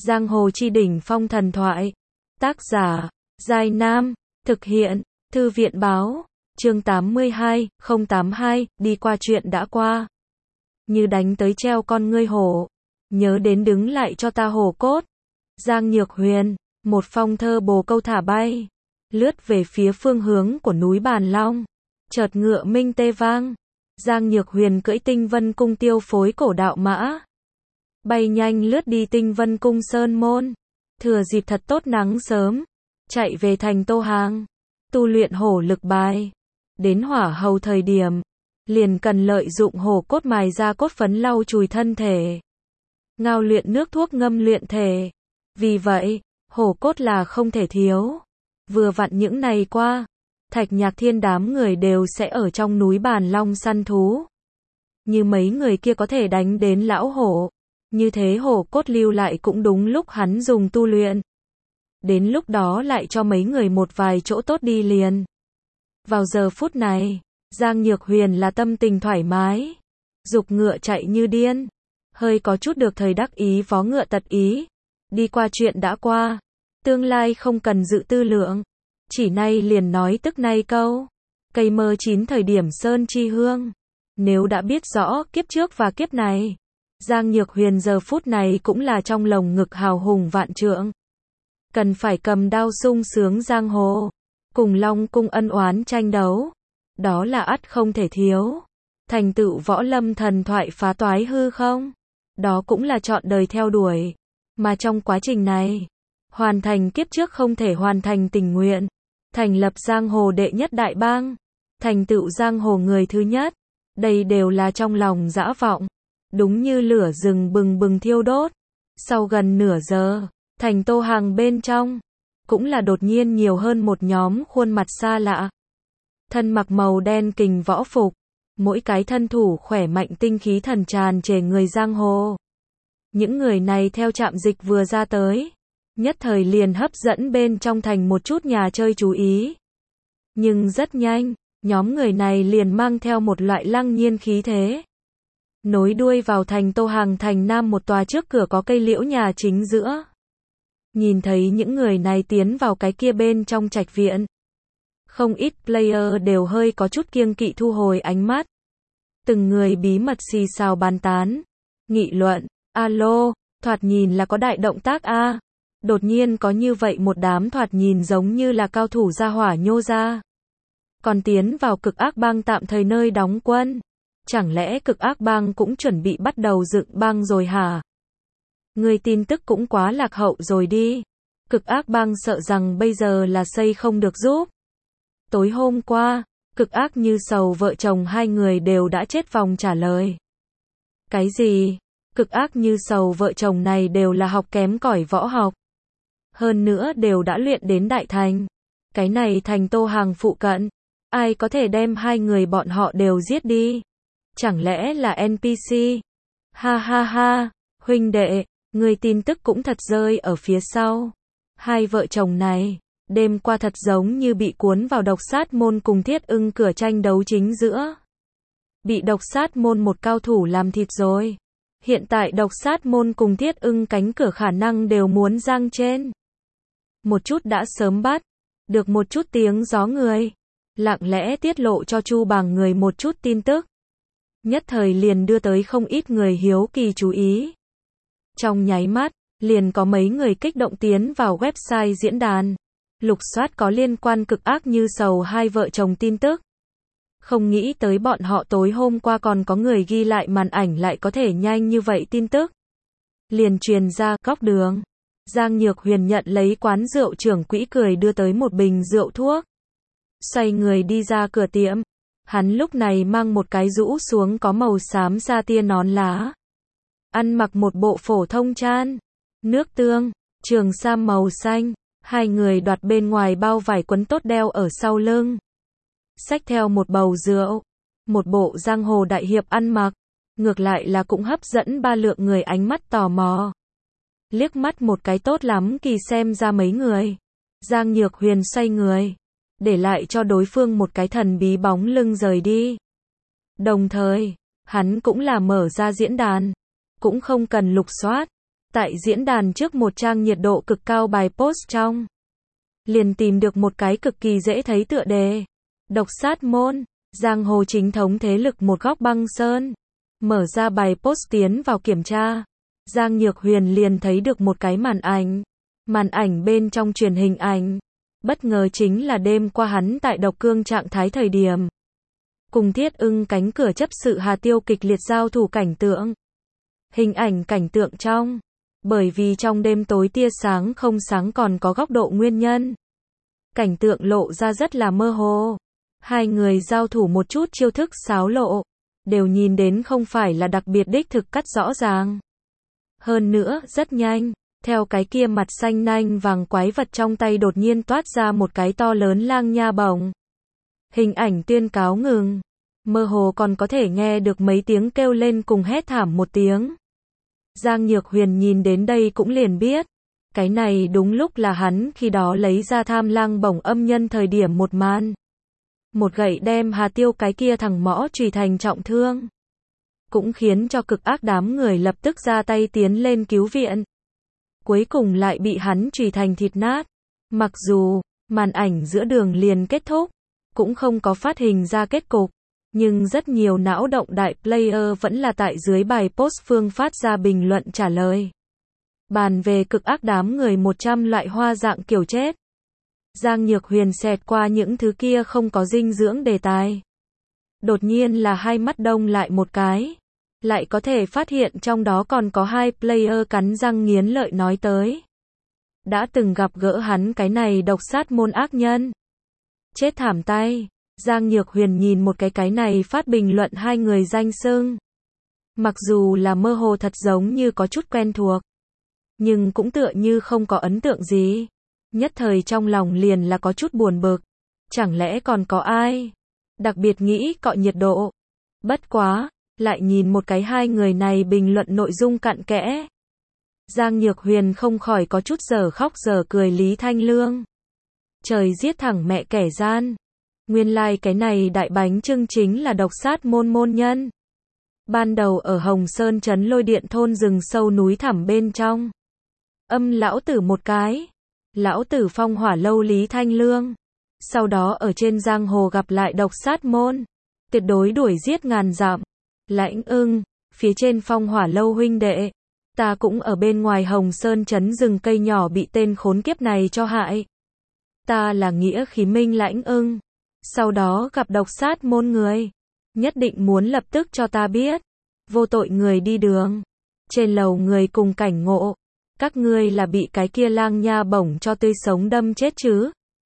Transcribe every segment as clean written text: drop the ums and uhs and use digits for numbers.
Giang hồ chi đỉnh phong thần thoại. Tác giả, Giai Nam. Thực hiện, Thư viện báo. Chương 82, 082, đi qua chuyện đã qua. Như đánh tới treo con ngươi hổ. Nhớ đến đứng lại cho ta hổ cốt. Giang Nhược Huyền, một phong thơ bồ câu thả bay. Lướt về phía phương hướng của núi Bàn Long. Chợt ngựa minh tê vang. Giang Nhược Huyền cưỡi Tinh Vân Cung tiêu phối cổ đạo mã. Bay nhanh lướt đi Tinh Vân Cung sơn môn. Thừa dịp thật tốt nắng sớm. Chạy về thành Tô Hàng. Tu luyện hổ lực bài. Đến hỏa hầu thời điểm. Liền cần lợi dụng hổ cốt mài ra cốt phấn lau chùi thân thể. Ngao luyện nước thuốc ngâm luyện thể. Vì vậy, hổ cốt là không thể thiếu. Vừa vặn những ngày qua, Thạch Nhạc Thiên đám người đều sẽ ở trong núi Bàn Long săn thú. Như mấy người kia có thể đánh đến lão hổ. Như thế hổ cốt lưu lại cũng đúng lúc hắn dùng tu luyện. Đến lúc đó lại cho mấy người một vài chỗ tốt đi liền. Vào giờ phút này, Giang Nhược Huyền là tâm tình thoải mái. Dục ngựa chạy như điên. Hơi có chút được thời đắc ý vó ngựa tật ý. Đi qua chuyện đã qua. Tương lai không cần dự tư lượng. Chỉ nay liền nói tức nay câu. Cây mơ chín thời điểm sơn chi hương. Nếu đã biết rõ kiếp trước và kiếp này. Giang Nhược Huyền giờ phút này cũng là trong lồng ngực hào hùng vạn trượng. Cần phải cầm đao sung sướng giang hồ. Cùng Long Cung ân oán tranh đấu. Đó là ắt không thể thiếu. Thành tựu võ lâm thần thoại phá toái hư không? Đó cũng là chọn đời theo đuổi. Mà trong quá trình này, hoàn thành kiếp trước không thể hoàn thành tình nguyện. Thành lập giang hồ đệ nhất đại bang. Thành tựu giang hồ người thứ nhất. Đây đều là trong lòng dã vọng. Đúng như lửa rừng bừng bừng thiêu đốt. Sau gần nửa giờ, thành Tô Hàng bên trong, cũng là đột nhiên nhiều hơn một nhóm khuôn mặt xa lạ. Thân mặc màu đen kình võ phục. Mỗi cái thân thủ khỏe mạnh tinh khí thần tràn trề người giang hồ. Những người này theo trạm dịch vừa ra tới. Nhất thời liền hấp dẫn bên trong thành một chút nhà chơi chú ý. Nhưng rất nhanh, nhóm người này liền mang theo một loại lăng nhiên khí thế. Nối đuôi vào thành Tô Hàng thành Nam một tòa trước cửa có cây liễu nhà chính giữa. Nhìn thấy những người này tiến vào cái kia bên trong trạch viện. Không ít player đều hơi có chút kiêng kỵ thu hồi ánh mắt. Từng người bí mật xì xào bàn tán. Nghị luận, alo, thoạt nhìn là có đại động tác a. Đột nhiên có như vậy một đám thoạt nhìn giống như là cao thủ gia hỏa nhô ra. Còn tiến vào Cực Ác Bang tạm thời nơi đóng quân. Chẳng lẽ Cực Ác Bang cũng chuẩn bị bắt đầu dựng bang rồi hả? Người tin tức cũng quá lạc hậu rồi đi. Cực Ác Bang sợ rằng bây giờ là xây không được giúp. Tối hôm qua, Cực Ác Như Sầu vợ chồng hai người đều đã chết vòng trả lời. Cái gì? Cực Ác Như Sầu vợ chồng này đều là học kém cỏi võ học. Hơn nữa đều đã luyện đến đại thành. Cái này thành Tô Hàng phụ cận. Ai có thể đem hai người bọn họ đều giết đi? Chẳng lẽ là NPC? Ha ha ha, huynh đệ, người tin tức cũng thật rơi ở phía sau. Hai vợ chồng này, đêm qua thật giống như bị cuốn vào độc sát môn cùng Thiết Ưng cửa tranh đấu chính giữa. Bị độc sát môn một cao thủ làm thịt rồi. Hiện tại độc sát môn cùng Thiết Ưng cánh cửa khả năng đều muốn giang trên. Một chút đã sớm bắt. Được một chút tiếng gió người. Lặng lẽ tiết lộ cho Chu Bằng người một chút tin tức. Nhất thời liền đưa tới không ít người hiếu kỳ chú ý. Trong nháy mắt, liền có mấy người kích động tiến vào website diễn đàn. Lục soát có liên quan Cực Ác Như Sầu hai vợ chồng tin tức. Không nghĩ tới bọn họ tối hôm qua còn có người ghi lại màn ảnh lại có thể nhanh như vậy tin tức. Liền truyền ra góc đường. Giang Nhược Huyền nhận lấy quán rượu trưởng quỹ cười đưa tới một bình rượu thuốc. Xoay người đi ra cửa tiệm. Hắn lúc này mang một cái rũ xuống có màu xám da tia nón lá. Ăn mặc một bộ phổ thông chan. Nước tương, trường sam màu xanh. Hai người đoạt bên ngoài bao vải quấn tốt đeo ở sau lưng. Xách theo một bầu rượu. Một bộ giang hồ đại hiệp ăn mặc. Ngược lại là cũng hấp dẫn ba lượng người ánh mắt tò mò. Liếc mắt một cái tốt lắm kỳ xem ra mấy người. Giang Nhược Huyền xoay người. Để lại cho đối phương một cái thần bí bóng lưng rời đi. Đồng thời, hắn cũng là mở ra diễn đàn. Cũng không cần lục soát. Tại diễn đàn trước một trang nhiệt độ cực cao bài post trong. Liền tìm được một cái cực kỳ dễ thấy tựa đề. Độc sát môn, giang hồ chính thống thế lực một góc băng sơn. Mở ra bài post tiến vào kiểm tra. Giang Nhược Huyền liền thấy được một cái màn ảnh. Màn ảnh bên trong truyền hình ảnh. Bất ngờ chính là đêm qua hắn tại độc cương trạng thái thời điểm. Cùng Thiết Ưng cánh cửa chấp sự Hà Tiêu kịch liệt giao thủ cảnh tượng. Hình ảnh cảnh tượng trong. Bởi vì trong đêm tối tia sáng không sáng còn có góc độ nguyên nhân. Cảnh tượng lộ ra rất là mơ hồ. Hai người giao thủ một chút chiêu thức xáo lộ. Đều nhìn đến không phải là đặc biệt đích thực cắt rõ ràng. Hơn nữa, rất nhanh. Theo cái kia mặt xanh nanh vàng quái vật trong tay đột nhiên toát ra một cái to lớn lang nha bổng. Hình ảnh tuyên cáo ngừng. Mơ hồ còn có thể nghe được mấy tiếng kêu lên cùng hét thảm một tiếng. Giang Nhược Huyền nhìn đến đây cũng liền biết. Cái này đúng lúc là hắn khi đó lấy ra tham lang bổng âm nhân thời điểm một màn. Một gậy đem Hà Tiêu cái kia thằng mõ chùy thành trọng thương. Cũng khiến cho cực ác đám người lập tức ra tay tiến lên cứu viện. Cuối cùng lại bị hắn chùy thành thịt nát. Mặc dù, màn ảnh giữa đường liền kết thúc. Cũng không có phát hình ra kết cục. Nhưng rất nhiều não động đại player vẫn là tại dưới bài post phương phát ra bình luận trả lời. Bàn về cực ác đám người 100 loại hoa dạng kiểu chết. Giang Nhược Huyền xẹt qua những thứ kia không có dinh dưỡng đề tài. Đột nhiên là hai mắt đông lại một cái. Lại có thể phát hiện trong đó còn có hai player cắn răng nghiến lợi nói tới. Đã từng gặp gỡ hắn cái này độc sát môn ác nhân. Chết thảm tay. Giang Nhược Huyền nhìn một cái này phát bình luận hai người danh xưng. Mặc dù là mơ hồ thật giống như có chút quen thuộc. Nhưng cũng tựa như không có ấn tượng gì. Nhất thời trong lòng liền là có chút buồn bực. Chẳng lẽ còn có ai? Đặc biệt nghĩ cọ nhiệt độ. Bất quá, lại nhìn một cái hai người này bình luận nội dung cặn kẽ. Giang Nhược Huyền không khỏi có chút giờ khóc giờ cười Lý Thanh Lương. Trời giết thẳng mẹ kẻ gian. Nguyên lai cái này đại bánh chưng chính là độc sát môn môn nhân. Ban đầu ở Hồng Sơn trấn Lôi Điện thôn rừng sâu núi thẳm bên trong. Âm lão tử một cái. Lão tử phong hỏa lâu Lý Thanh Lương. Sau đó ở trên giang hồ gặp lại độc sát môn. Tuyệt đối đuổi giết ngàn dặm. Lãnh Ưng, phía trên phong hỏa lâu huynh đệ. Ta cũng ở bên ngoài Hồng Sơn trấn rừng cây nhỏ bị tên khốn kiếp này cho hại. Ta là nghĩa khí minh Lãnh Ưng. Sau đó gặp độc sát môn người. Nhất định muốn lập tức cho ta biết. Vô tội người đi đường. Trên lầu người cùng cảnh ngộ. Các ngươi là bị cái kia lang nha bổng cho tươi sống đâm chết chứ.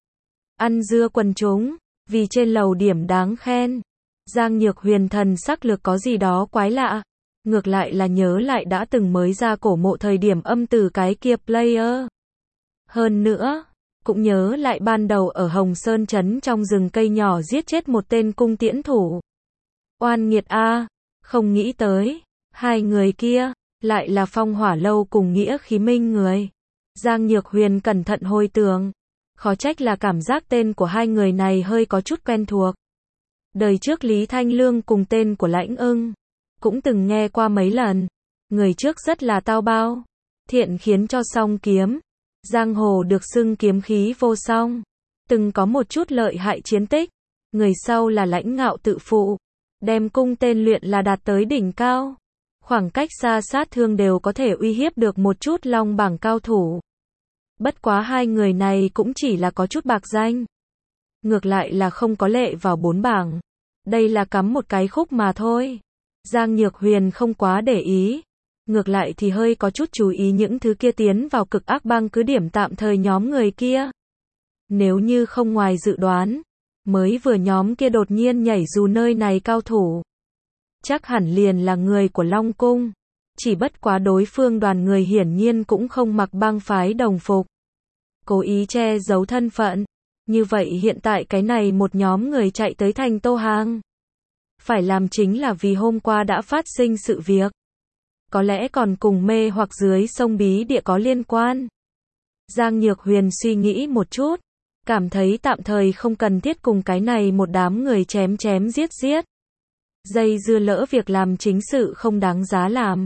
Ăn dưa quần chúng. Vì trên lầu điểm đáng khen. Giang Nhược Huyền thần sắc lực có gì đó quái lạ. Ngược lại là nhớ lại đã từng mới ra cổ mộ thời điểm âm từ cái kia player. Hơn nữa. Cũng nhớ lại ban đầu ở Hồng Sơn trấn trong rừng cây nhỏ giết chết một tên cung tiễn thủ. Oan nghiệt a, không nghĩ tới, hai người kia, lại là phong hỏa lâu cùng nghĩa khí minh người. Giang Nhược Huyền cẩn thận hồi tưởng, khó trách là cảm giác tên của hai người này hơi có chút quen thuộc. Đời trước Lý Thanh Lương cùng tên của Lãnh Ưng, cũng từng nghe qua mấy lần. Người trước rất là tao bao, thiện khiến cho song kiếm. Giang hồ được xưng kiếm khí vô song, từng có một chút lợi hại chiến tích. Người sau là lãnh ngạo tự phụ, đem cung tên luyện là đạt tới đỉnh cao. Khoảng cách xa sát thương đều có thể uy hiếp được một chút long bảng cao thủ. Bất quá hai người này cũng chỉ là có chút bạc danh. Ngược lại là không có lệ vào 4 bảng. Đây là cắm một cái khúc mà thôi. Giang Nhược Huyền không quá để ý. Ngược lại thì hơi có chút chú ý những thứ kia tiến vào cực ác bang cứ điểm tạm thời nhóm người kia. Nếu như không ngoài dự đoán, mới vừa nhóm kia đột nhiên nhảy dù nơi này cao thủ. Chắc hẳn liền là người của Long Cung. Chỉ bất quá đối phương đoàn người hiển nhiên cũng không mặc bang phái đồng phục. Cố ý che giấu thân phận. Như vậy hiện tại cái này một nhóm người chạy tới thành Tô Hàng. Phải làm chính là vì hôm qua đã phát sinh sự việc. Có lẽ còn cùng mê hoặc dưới sông bí địa có liên quan. Giang Nhược Huyền suy nghĩ một chút. Cảm thấy tạm thời không cần thiết cùng cái này một đám người chém giết. Dây dưa lỡ việc làm chính sự không đáng giá làm.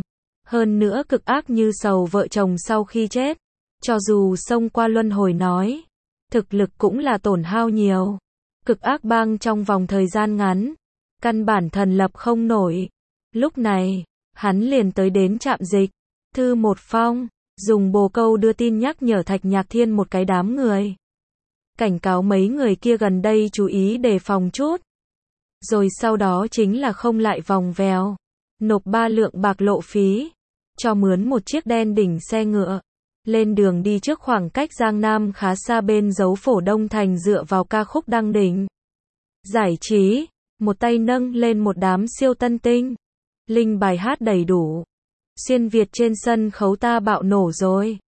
Hơn nữa cực ác như sầu vợ chồng sau khi chết. Cho dù xông qua luân hồi nói, thực lực cũng là tổn hao nhiều. Cực ác bang trong vòng thời gian ngắn, căn bản thần lập không nổi. Lúc này, hắn liền tới đến trạm dịch, thư một phong, dùng bồ câu đưa tin nhắc nhở Thạch Nhạc Thiên một cái đám người. Cảnh cáo mấy người kia gần đây chú ý đề phòng chút. Rồi sau đó chính là không lại vòng vèo, nộp 3 lượng bạc lộ phí, cho mướn một chiếc đen đỉnh xe ngựa. Lên đường đi trước khoảng cách Giang Nam khá xa bên dấu Phổ Đông Thành dựa vào ca khúc đăng đỉnh. Giải trí, một tay nâng lên một đám siêu tân tinh. Linh bài hát đầy đủ. Xuyên Việt trên sân khấu ta bạo nổ rồi.